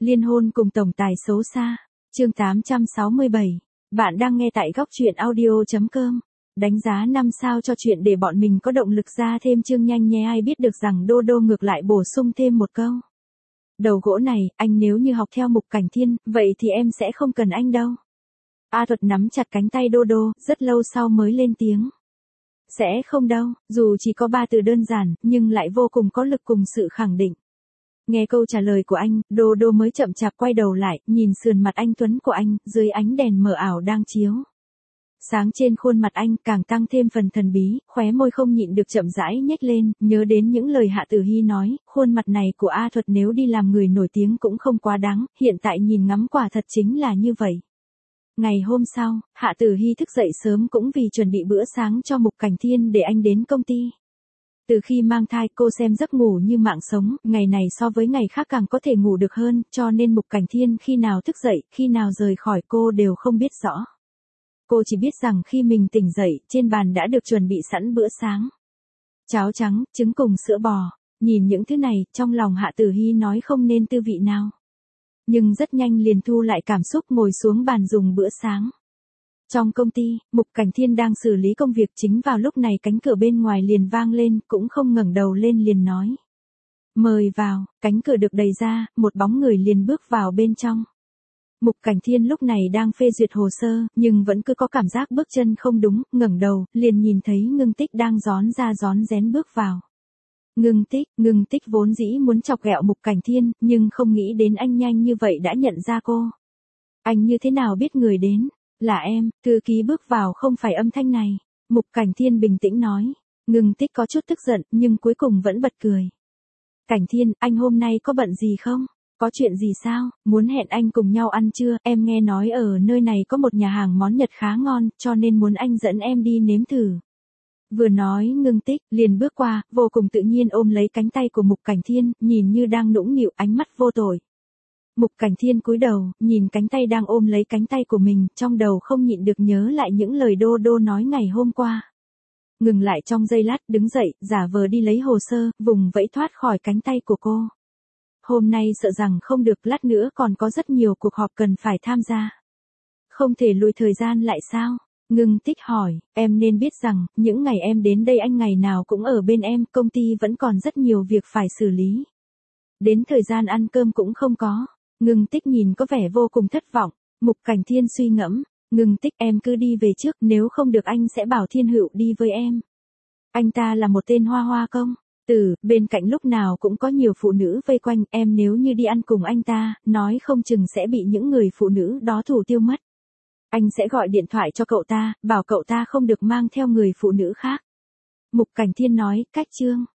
Liên hôn cùng tổng tài xấu xa. Chương 867. Bạn đang nghe tại góc truyện audio.com. Đánh giá 5 sao cho chuyện để bọn mình có động lực ra thêm chương nhanh nhé. Ai biết được rằng Đô Đô ngược lại bổ sung thêm một câu. Đầu gỗ này, anh nếu như học theo Mục Cảnh Thiên, vậy thì em sẽ không cần anh đâu. A Thuật nắm chặt cánh tay Đô Đô, rất lâu sau mới lên tiếng. Sẽ không đâu, dù chỉ có 3 từ đơn giản, nhưng lại vô cùng có lực cùng sự khẳng định. Nghe câu trả lời của anh, Đô Đô mới chậm chạp quay đầu lại, nhìn sườn mặt anh tuấn của anh, dưới ánh đèn mờ ảo đang chiếu. Sáng trên khuôn mặt anh càng tăng thêm phần thần bí, khóe môi không nhịn được chậm rãi nhếch lên, nhớ đến những lời Hạ Tử Hy nói, khuôn mặt này của A Thuật nếu đi làm người nổi tiếng cũng không quá đáng, hiện tại nhìn ngắm quả thật chính là như vậy. Ngày hôm sau, Hạ Tử Hy thức dậy sớm cũng vì chuẩn bị bữa sáng cho Mục Cảnh Thiên để anh đến công ty. Từ khi mang thai cô xem giấc ngủ như mạng sống, ngày này so với ngày khác càng có thể ngủ được hơn, cho nên Mục Cảnh Thiên khi nào thức dậy, khi nào rời khỏi cô đều không biết rõ. Cô chỉ biết rằng khi mình tỉnh dậy, trên bàn đã được chuẩn bị sẵn bữa sáng. Cháo trắng, trứng cùng sữa bò, nhìn những thứ này, trong lòng Hạ Tử Hy nói không nên tư vị nào. Nhưng rất nhanh liền thu lại cảm xúc ngồi xuống bàn dùng bữa sáng. Trong công ty, Mục Cảnh Thiên đang xử lý công việc chính vào lúc này cánh cửa bên ngoài liền vang lên, cũng không ngẩng đầu lên liền nói. Mời vào, cánh cửa được đẩy ra, một bóng người liền bước vào bên trong. Mục Cảnh Thiên lúc này đang phê duyệt hồ sơ, nhưng vẫn cứ có cảm giác bước chân không đúng, ngẩng đầu, liền nhìn thấy Ngưng Tích đang rón ra rón rén bước vào. Ngưng Tích vốn dĩ muốn chọc ghẹo Mục Cảnh Thiên, nhưng không nghĩ đến anh nhanh như vậy đã nhận ra cô. Anh như thế nào biết người đến? Là em, thư ký bước vào không phải âm thanh này. Mục Cảnh Thiên bình tĩnh nói. Ngưng Tích có chút tức giận, nhưng cuối cùng vẫn bật cười. Cảnh Thiên, anh hôm nay có bận gì không? Có chuyện gì sao? Muốn hẹn anh cùng nhau ăn trưa, em nghe nói ở nơi này có một nhà hàng món Nhật khá ngon, cho nên muốn anh dẫn em đi nếm thử. Vừa nói Ngưng Tích, liền bước qua, vô cùng tự nhiên ôm lấy cánh tay của Mục Cảnh Thiên, nhìn như đang nũng nịu, ánh mắt vô tội. Mục Cảnh Thiên cúi đầu, nhìn cánh tay đang ôm lấy cánh tay của mình, trong đầu không nhịn được nhớ lại những lời Đô Đô nói ngày hôm qua. Ngừng lại trong giây lát, đứng dậy, giả vờ đi lấy hồ sơ, vùng vẫy thoát khỏi cánh tay của cô. Hôm nay sợ rằng không được, lát nữa còn có rất nhiều cuộc họp cần phải tham gia. Không thể lùi thời gian lại sao? Ngưng Tích hỏi, em nên biết rằng, những ngày em đến đây anh ngày nào cũng ở bên em, công ty vẫn còn rất nhiều việc phải xử lý. Đến thời gian ăn cơm cũng không có. Ngưng Tích nhìn có vẻ vô cùng thất vọng. Mục Cảnh Thiên suy ngẫm, Ngưng Tích em cứ đi về trước, nếu không được anh sẽ bảo Thiên Hữu đi với em. Anh ta là một tên hoa công. Bên cạnh lúc nào cũng có nhiều phụ nữ vây quanh, em nếu như đi ăn cùng anh ta, nói không chừng sẽ bị những người phụ nữ đó thủ tiêu mất. Anh sẽ gọi điện thoại cho cậu ta, bảo cậu ta không được mang theo người phụ nữ khác. Mục Cảnh Thiên nói, cách chương.